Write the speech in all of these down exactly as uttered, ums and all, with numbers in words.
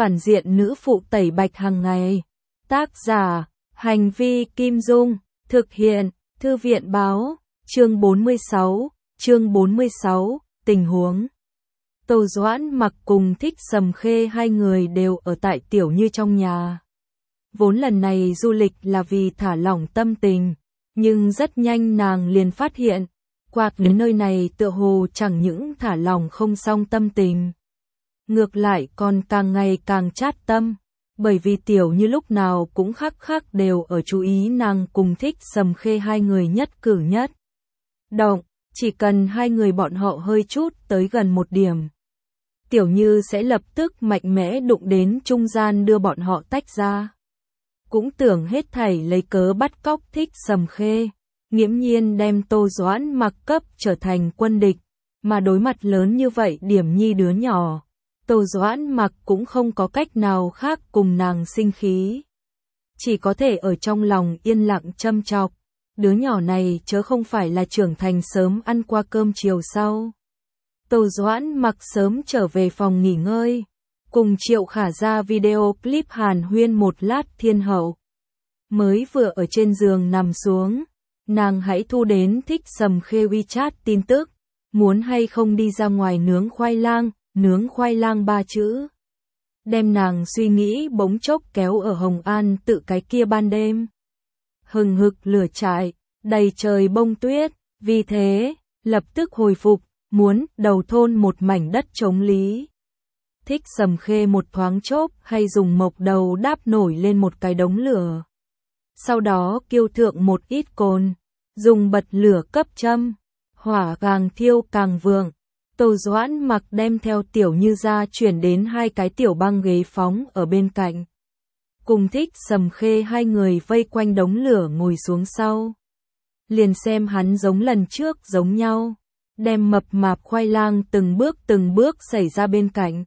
phản diện nữ phụ tẩy bạch hàng ngày. Tác giả, Hành vi Kim Dung, thực hiện, Thư viện Báo, chương bốn mươi sáu, chương bốn mươi sáu, tình huống. Tô Doãn Mặc cùng Thích Sầm Khê hai người đều ở tại Tiểu Như trong nhà. Vốn lần này du lịch là vì thả lỏng tâm tình, nhưng rất nhanh nàng liền phát hiện, quạt đến nơi này tựa hồ chẳng những thả lỏng không xong tâm tình. Ngược lại còn càng ngày càng chát tâm, bởi vì Tiểu Như lúc nào cũng khắc khắc đều ở chú ý nàng cùng Thích Sầm Khê hai người nhất cử nhất động, chỉ cần hai người bọn họ hơi chút tới gần một điểm. Tiểu Như sẽ lập tức mạnh mẽ đụng đến trung gian đưa bọn họ tách ra. Cũng tưởng hết thảy lấy cớ bắt cóc Thích Sầm Khê, nghiễm nhiên đem Tô Doãn Mặc cấp trở thành quân địch, mà đối mặt lớn như vậy điểm nhi đứa nhỏ. Tô Doãn Mặc cũng không có cách nào khác cùng nàng sinh khí. Chỉ có thể ở trong lòng yên lặng châm chọc, đứa nhỏ này chớ không phải là trưởng thành sớm ăn qua cơm chiều sau. Tô Doãn Mặc sớm trở về phòng nghỉ ngơi, cùng Triệu Khả ra video clip hàn huyên một lát thiên hậu. Mới vừa ở trên giường nằm xuống, nàng hãy thu đến Thích Sầm Khê WeChat tin tức, muốn hay không đi ra ngoài nướng khoai lang, nướng khoai lang ba chữ. Đem nàng suy nghĩ bỗng chốc kéo ở Hồng An tự cái kia ban đêm. Hừng hực lửa trại, đầy trời bông tuyết, vì thế, lập tức hồi phục, muốn đầu thôn một mảnh đất trống lý. Thích Sầm Khê một thoáng chốc hay dùng mộc đầu đáp nổi lên một cái đống lửa. Sau đó kiêu thượng một ít cồn, dùng bật lửa cấp châm, hỏa càng thiêu càng vượng. Tô Doãn Mặc đem theo Tiểu Như ra chuyển đến hai cái tiểu băng ghế phóng ở bên cạnh. Cùng Thích Sầm Khê hai người vây quanh đống lửa ngồi xuống sau. Liền xem hắn giống lần trước giống nhau, đem mập mạp khoai lang từng bước từng bước xảy ra bên cạnh.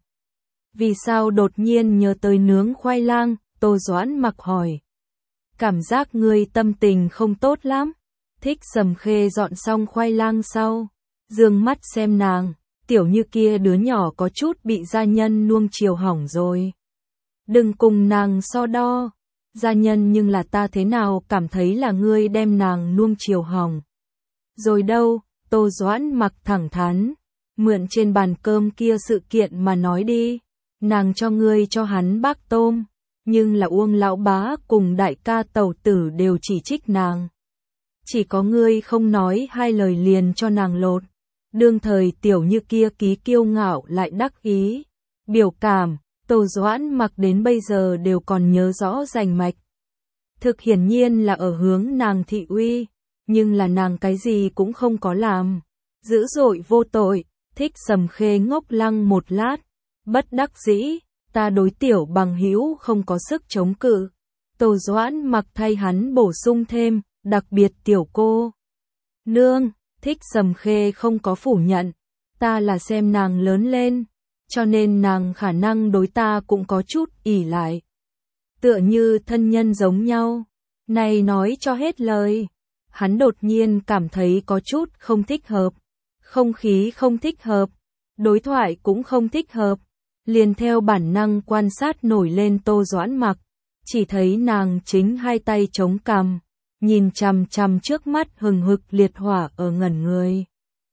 Vì sao đột nhiên nhớ tới nướng khoai lang, Tô Doãn Mặc hỏi. Cảm giác ngươi tâm tình không tốt lắm. Thích Sầm Khê dọn xong khoai lang sau, dương mắt xem nàng, Tiểu Như kia đứa nhỏ có chút bị gia nhân nuông chiều hỏng rồi. Đừng cùng nàng so đo, gia nhân nhưng là ta thế nào cảm thấy là ngươi đem nàng nuông chiều hỏng. Rồi đâu, Tô Doãn Mặc thẳng thắn, mượn trên bàn cơm kia sự kiện mà nói đi, nàng cho ngươi cho hắn bác tôm, nhưng là Uông lão bá cùng đại ca Tẩu tử đều chỉ trích nàng. Chỉ có ngươi không nói hai lời liền cho nàng lột. Đương thời Tiểu Như kia ký kiêu ngạo lại đắc ý, biểu cảm, Tô Doãn Mặc đến bây giờ đều còn nhớ rõ rành mạch. Thực hiển nhiên là ở hướng nàng thị uy, nhưng là nàng cái gì cũng không có làm. Dữ dội vô tội, Thích Sầm Khê ngốc lăng một lát, bất đắc dĩ, ta đối Tiểu bằng hữu không có sức chống cự. Tô Doãn Mặc thay hắn bổ sung thêm, đặc biệt Tiểu cô nương. Thích Sầm Khê không có phủ nhận, ta là xem nàng lớn lên, cho nên nàng khả năng đối ta cũng có chút ỷ lại. Tựa như thân nhân giống nhau, này nói cho hết lời. Hắn đột nhiên cảm thấy có chút không thích hợp, không khí không thích hợp, đối thoại cũng không thích hợp, liền theo bản năng quan sát nổi lên Tô Doãn Mặc, chỉ thấy nàng chính hai tay chống cằm, nhìn chằm chằm trước mắt hừng hực liệt hỏa ở ngẩn người.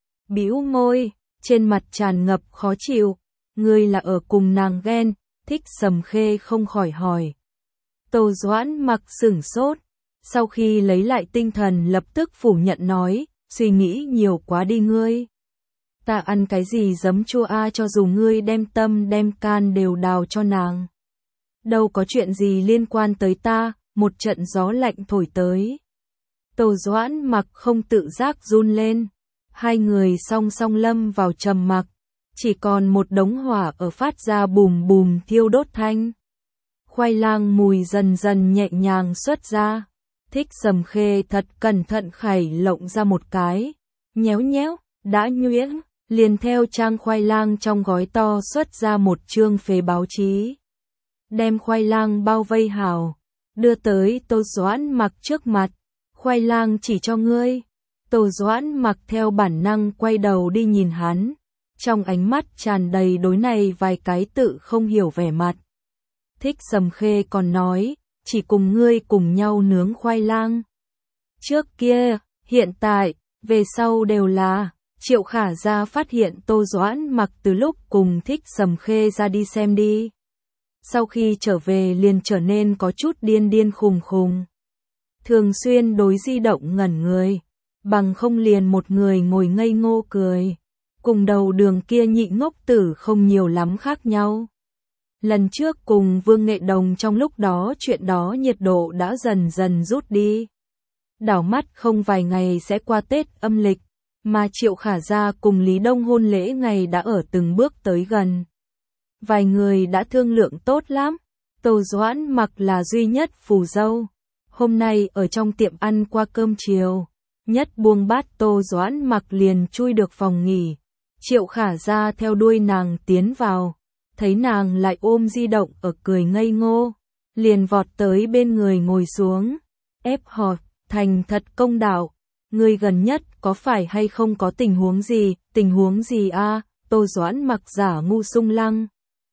Bĩu môi, trên mặt tràn ngập khó chịu, ngươi là ở cùng nàng ghen, Thích Sầm Khê không khỏi hỏi. Tô Doãn Mặc sửng sốt, sau khi lấy lại tinh thần lập tức phủ nhận nói, suy nghĩ nhiều quá đi ngươi. Ta ăn cái gì giấm chua a cho dù ngươi đem tâm đem can đều đào cho nàng. Đâu có chuyện gì liên quan tới ta, một trận gió lạnh thổi tới. Tô Doãn Mặc không tự giác run lên, hai người song song lâm vào trầm mặc, chỉ còn một đống hỏa ở phát ra bùm bùm thiêu đốt thanh. Khoai lang mùi dần dần nhẹ nhàng xuất ra, Thích Sầm Khê thật cẩn thận khẩy lộng ra một cái, nhéo nhéo, đã nhuyễn, liền theo trang khoai lang trong gói to xuất ra một chương phế báo chí. Đem khoai lang bao vây hào, đưa tới Tô Doãn Mặc trước mặt, khoai lang chỉ cho ngươi. Tô Doãn Mặc theo bản năng quay đầu đi nhìn hắn, trong ánh mắt tràn đầy đối này vài cái tự không hiểu vẻ mặt. Thích Sầm Khê còn nói, chỉ cùng ngươi cùng nhau nướng khoai lang. Trước kia, hiện tại, về sau đều là, Triệu Khả Gia phát hiện Tô Doãn Mặc từ lúc cùng Thích Sầm Khê ra đi xem đi. Sau khi trở về liền trở nên có chút điên điên khùng khùng. Thường xuyên đối di động ngẩn người, bằng không liền một người ngồi ngây ngô cười. Cùng đầu đường kia nhị ngốc tử không nhiều lắm khác nhau. Lần trước cùng Vương Nghệ Đồng trong lúc đó chuyện đó nhiệt độ đã dần dần rút đi. Đảo mắt không vài ngày sẽ qua Tết âm lịch, mà Triệu Khả Gia cùng Lý Đông hôn lễ ngày đã ở từng bước tới gần. Vài người đã thương lượng tốt lắm, Tô Doãn Mặc là duy nhất phù dâu. Hôm nay ở trong tiệm ăn qua cơm chiều, nhất buông bát Tô Doãn Mặc liền chui được phòng nghỉ. Triệu Khả Gia theo đuôi nàng tiến vào, thấy nàng lại ôm di động ở cười ngây ngô, liền vọt tới bên người ngồi xuống, ép hỏi, thành thật công đạo, ngươi gần nhất có phải hay không có tình huống gì, tình huống gì a? À? Tô Doãn Mặc giả ngu sung lăng.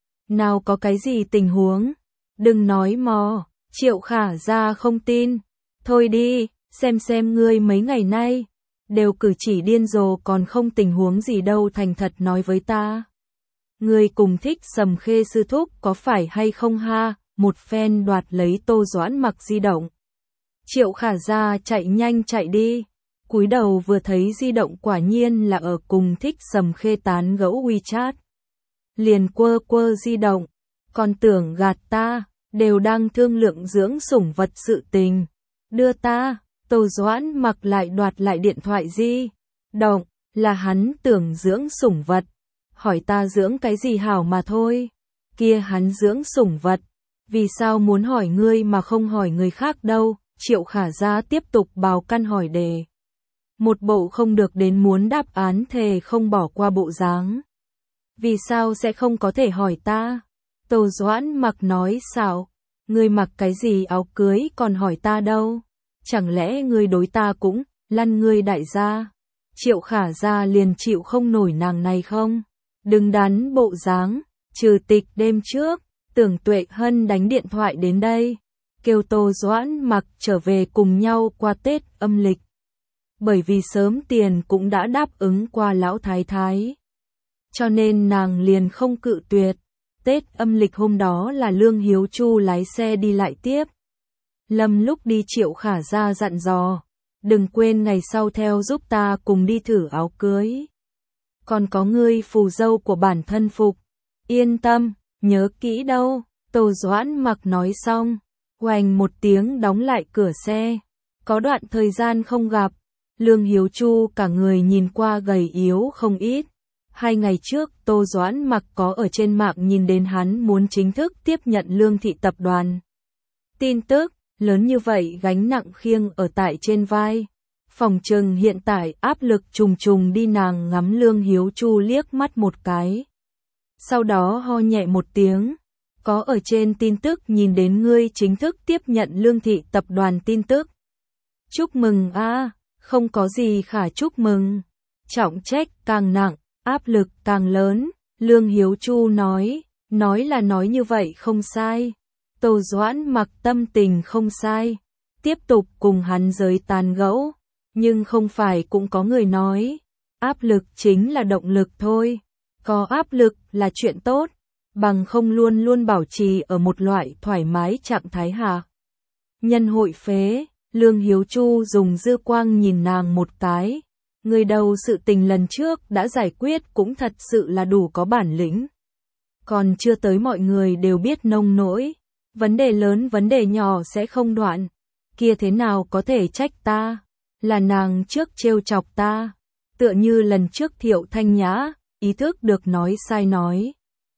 Nào có cái gì tình huống? Đừng nói mò, Triệu Khả Gia không tin. Thôi đi, xem xem ngươi mấy ngày nay, đều cử chỉ điên rồ còn không tình huống gì đâu, thành thật nói với ta. Ngươi cùng Thích Sầm Khê sư thúc có phải hay không ha? Một phen đoạt lấy Tô Doãn Mặc di động. Triệu Khả Gia chạy nhanh chạy đi, cúi đầu vừa thấy di động quả nhiên là ở cùng Thích Sầm Khê tán gẫu WeChat. Liền quơ quơ di động, còn tưởng gạt ta, đều đang thương lượng dưỡng sủng vật sự tình. Đưa ta, Tô Doãn Mặc lại đoạt lại điện thoại di động, là hắn tưởng dưỡng sủng vật. Hỏi ta dưỡng cái gì hảo mà thôi. Kia hắn dưỡng sủng vật, vì sao muốn hỏi ngươi mà không hỏi người khác đâu? Triệu Khả Gia tiếp tục bào căn hỏi đề. Một bộ không được đến muốn đáp án thề không bỏ qua bộ dáng. Vì sao sẽ không có thể hỏi ta? Tô Doãn Mặc nói sao? Ngươi mặc cái gì áo cưới còn hỏi ta đâu? Chẳng lẽ ngươi đối ta cũng lăn ngươi đại gia? Triệu Khả Gia liền chịu không nổi nàng này không? Đừng đắn bộ dáng, trừ tịch đêm trước, Tưởng Tuệ Hân đánh điện thoại đến đây, kêu Tô Doãn Mặc trở về cùng nhau qua Tết âm lịch. Bởi vì sớm tiền cũng đã đáp ứng qua lão thái thái, cho nên nàng liền không cự tuyệt. Tết âm lịch hôm đó là Lương Hiếu Chu lái xe đi lại tiếp. Lâm lúc đi Triệu Khả Gia dặn dò, đừng quên ngày sau theo giúp ta cùng đi thử áo cưới. Còn có ngươi phù dâu của bản thân phục. Yên tâm, nhớ kỹ đâu. Tô Doãn Mặc nói xong, oành một tiếng đóng lại cửa xe. Có đoạn thời gian không gặp, Lương Hiếu Chu cả người nhìn qua gầy yếu không ít. Hai ngày trước Tô Doãn Mặc có ở trên mạng nhìn đến hắn muốn chính thức tiếp nhận Lương thị tập đoàn. Tin tức, lớn như vậy gánh nặng khiêng ở tại trên vai. Phòng trừng hiện tại áp lực trùng trùng đi, nàng ngắm Lương Hiếu Chu liếc mắt một cái. Sau đó ho nhẹ một tiếng. Có ở trên tin tức nhìn đến ngươi chính thức tiếp nhận Lương thị tập đoàn tin tức. Chúc mừng a, à, không có gì khả chúc mừng. Trọng trách càng nặng, áp lực càng lớn, Lương Hiếu Chu nói, nói là nói như vậy không sai. Tô Doãn Mặc tâm tình không sai, tiếp tục cùng hắn giới tàn gẫu, nhưng không phải cũng có người nói, áp lực chính là động lực thôi, có áp lực là chuyện tốt, bằng không luôn luôn bảo trì ở một loại thoải mái trạng thái hả? Nhân hội phế, Lương Hiếu Chu dùng dư quang nhìn nàng một cái. Người đầu sự tình lần trước đã giải quyết cũng thật sự là đủ có bản lĩnh. Còn chưa tới mọi người đều biết nông nỗi. Vấn đề lớn vấn đề nhỏ sẽ không đoạn. Kia thế nào có thể trách ta? Là nàng trước trêu chọc ta. Tựa như lần trước Thiệu Thanh Nhã, ý thức được nói sai nói.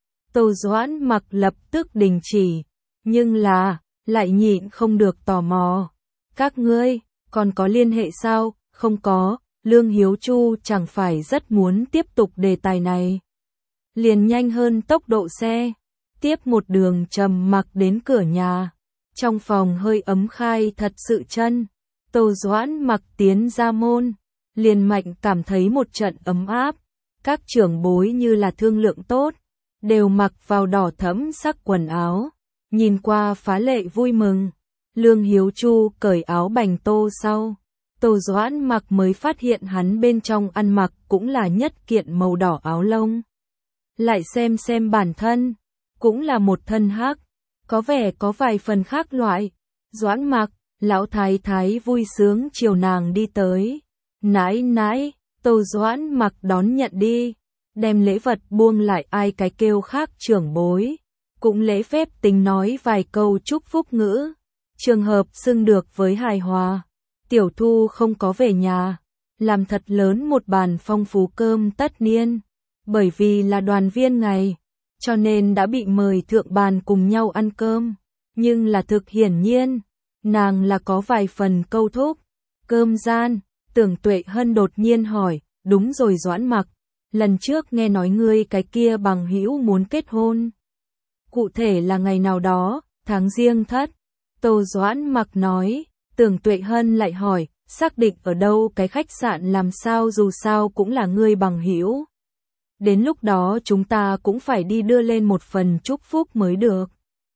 Tô Doãn Mặc lập tức đình chỉ. Nhưng là, lại nhịn không được tò mò. Các ngươi, còn có liên hệ sao? Không có. Lương Hiếu Chu chẳng phải rất muốn tiếp tục đề tài này. Liền nhanh hơn tốc độ xe, tiếp một đường trầm mặc đến cửa nhà. Trong phòng hơi ấm khai thật sự chân. Tô Doãn Mặc tiến ra môn, liền mạnh cảm thấy một trận ấm áp. Các trưởng bối như là thương lượng tốt, đều mặc vào đỏ thẫm sắc quần áo. nhìn qua phá lệ vui mừng. Lương Hiếu Chu cởi áo bành tô sau. Tô Doãn Mặc mới phát hiện hắn bên trong ăn mặc cũng là nhất kiện màu đỏ áo lông. Lại xem xem bản thân, cũng là một thân hắc, có vẻ có vài phần khác loại. Doãn Mặc, lão thái thái vui sướng chiều nàng đi tới. Nãi nãi, Tô Doãn Mặc đón nhận đi, đem lễ vật buông lại ai cái kêu khác trưởng bối. Cũng lễ phép tính nói vài câu chúc phúc ngữ. Trường hợp xưng được với hài hòa. Tiểu Thu không có về nhà, làm thật lớn một bàn phong phú cơm tất niên. Bởi vì là đoàn viên ngày, cho nên đã bị mời thượng bàn cùng nhau ăn cơm. Nhưng là thực hiển nhiên, nàng là có vài phần câu thúc. Cơm gian, Tưởng Tuệ Hân đột nhiên hỏi, đúng rồi Doãn Mặc, lần trước nghe nói ngươi cái kia bằng hữu muốn kết hôn. Cụ thể là ngày nào đó, tháng Giêng Thất. Tô Doãn Mặc nói. Tưởng Tuệ Hân lại hỏi, xác định ở đâu cái khách sạn làm sao, dù sao cũng là ngươi bằng hữu. Đến lúc đó chúng ta cũng phải đi đưa lên một phần chúc phúc mới được.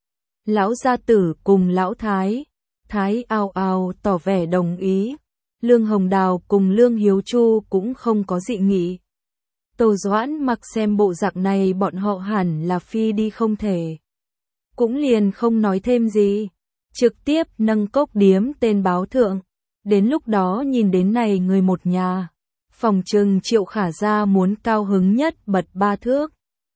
Lão gia tử cùng lão thái, thái ào ào tỏ vẻ đồng ý. Lương Hồng Đào cùng Lương Hiếu Chu cũng không có dị nghị. Tô Doãn Mặc xem bộ dạng này bọn họ hẳn là phi đi không thể. Cũng liền không nói thêm gì. Trực tiếp nâng cốc điếm tên báo thượng. Đến lúc đó nhìn đến này người một nhà. Phòng trừng Triệu Khả Gia muốn cao hứng nhất bật ba thước.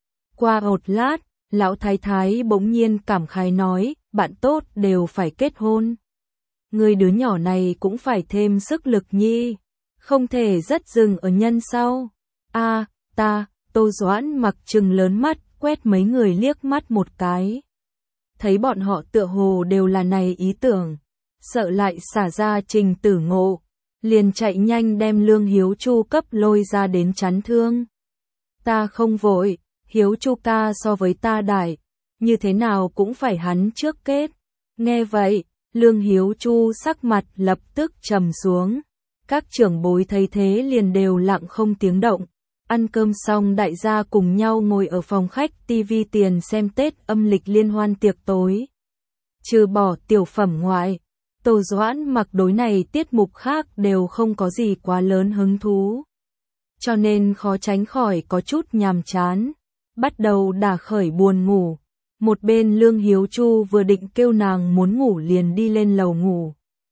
Qua một lát, lão thái thái bỗng nhiên cảm khái nói, bạn tốt đều phải kết hôn. Người đứa nhỏ này cũng phải thêm sức lực nhi. Không thể rất dừng ở nhân sau. A, ta, Tô Doãn Mặc trừng lớn mắt, quét mấy người liếc mắt một cái. Thấy bọn họ tựa hồ đều là này ý tưởng, sợ lại xả ra Trình Tử Ngộ, liền chạy nhanh đem Lương Hiếu Chu cấp lôi ra đến chắn thương. Ta không vội, Hiếu Chu ca so với ta đại, như thế nào cũng phải hắn trước kết. Nghe vậy, Lương Hiếu Chu sắc mặt lập tức trầm xuống. Các trưởng bối thấy thế liền đều lặng không tiếng động. Ăn cơm xong đại gia cùng nhau ngồi ở phòng khách tivi tiền xem Tết âm lịch liên hoan tiệc tối. Trừ bỏ tiểu phẩm ngoại, Tô Doãn Mặc đối này tiết mục khác đều không có gì quá lớn hứng thú. Cho nên khó tránh khỏi có chút nhàm chán. Bắt đầu đả khởi buồn ngủ. Một bên Lương Hiếu Chu vừa định kêu nàng muốn ngủ liền đi lên lầu ngủ.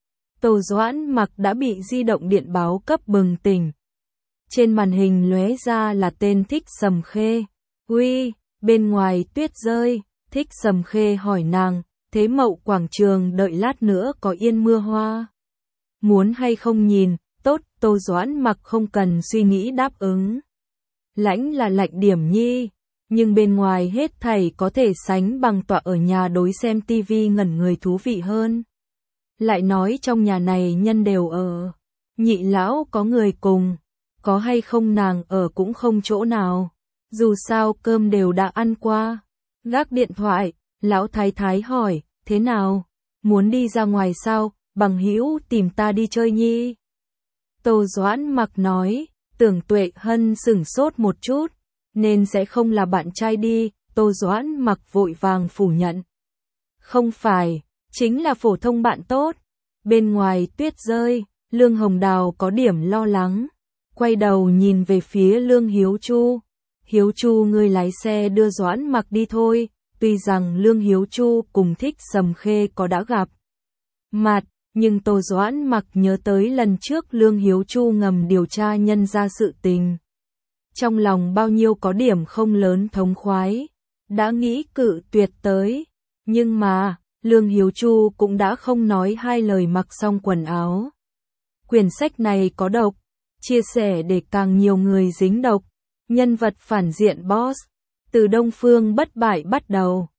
Tô Doãn Mặc đã bị di động điện báo cấp bừng tỉnh. Trên màn hình lóe ra là tên Thích Sầm Khê. Uy, bên ngoài tuyết rơi. Thích Sầm Khê hỏi nàng, thế Mậu quảng trường đợi lát nữa có yên mưa hoa. Muốn hay không nhìn, tốt, Tô Doãn Mặc không cần suy nghĩ đáp ứng. Lãnh là lạnh điểm nhi, nhưng bên ngoài hết thảy có thể sánh bằng tọa ở nhà đối xem tivi ngẩn người thú vị hơn. Lại nói trong nhà này nhân đều ở, nhị lão có người cùng. Có hay không nàng ở cũng không chỗ nào. Dù sao cơm đều đã ăn qua. Gác điện thoại, lão thái thái hỏi, thế nào? Muốn đi ra ngoài sao? Bằng hữu tìm ta đi chơi nhi. Tô Doãn Mặc nói, Tưởng Tuệ Hân sửng sốt một chút, nên sẽ không là bạn trai đi. Tô Doãn Mặc vội vàng phủ nhận. Không phải, chính là phổ thông bạn tốt. Bên ngoài tuyết rơi, Lương Hồng Đào có điểm lo lắng. Quay đầu nhìn về phía Lương Hiếu Chu. Hiếu Chu ngươi lái xe đưa Doãn Mặc đi thôi. Tuy rằng Lương Hiếu Chu cùng Thích Sầm Khê có đã gặp mặt, nhưng Tô Doãn Mặc nhớ tới lần trước Lương Hiếu Chu ngầm điều tra nhân ra sự tình. Trong lòng bao nhiêu có điểm không lớn thống khoái. Đã nghĩ cự tuyệt tới. Nhưng mà, Lương Hiếu Chu cũng đã không nói hai lời mặc xong quần áo. Quyển sách này có độc. Chia sẻ để càng nhiều người dính độc. Nhân vật phản diện boss. Từ Đông Phương Bất Bại bắt đầu.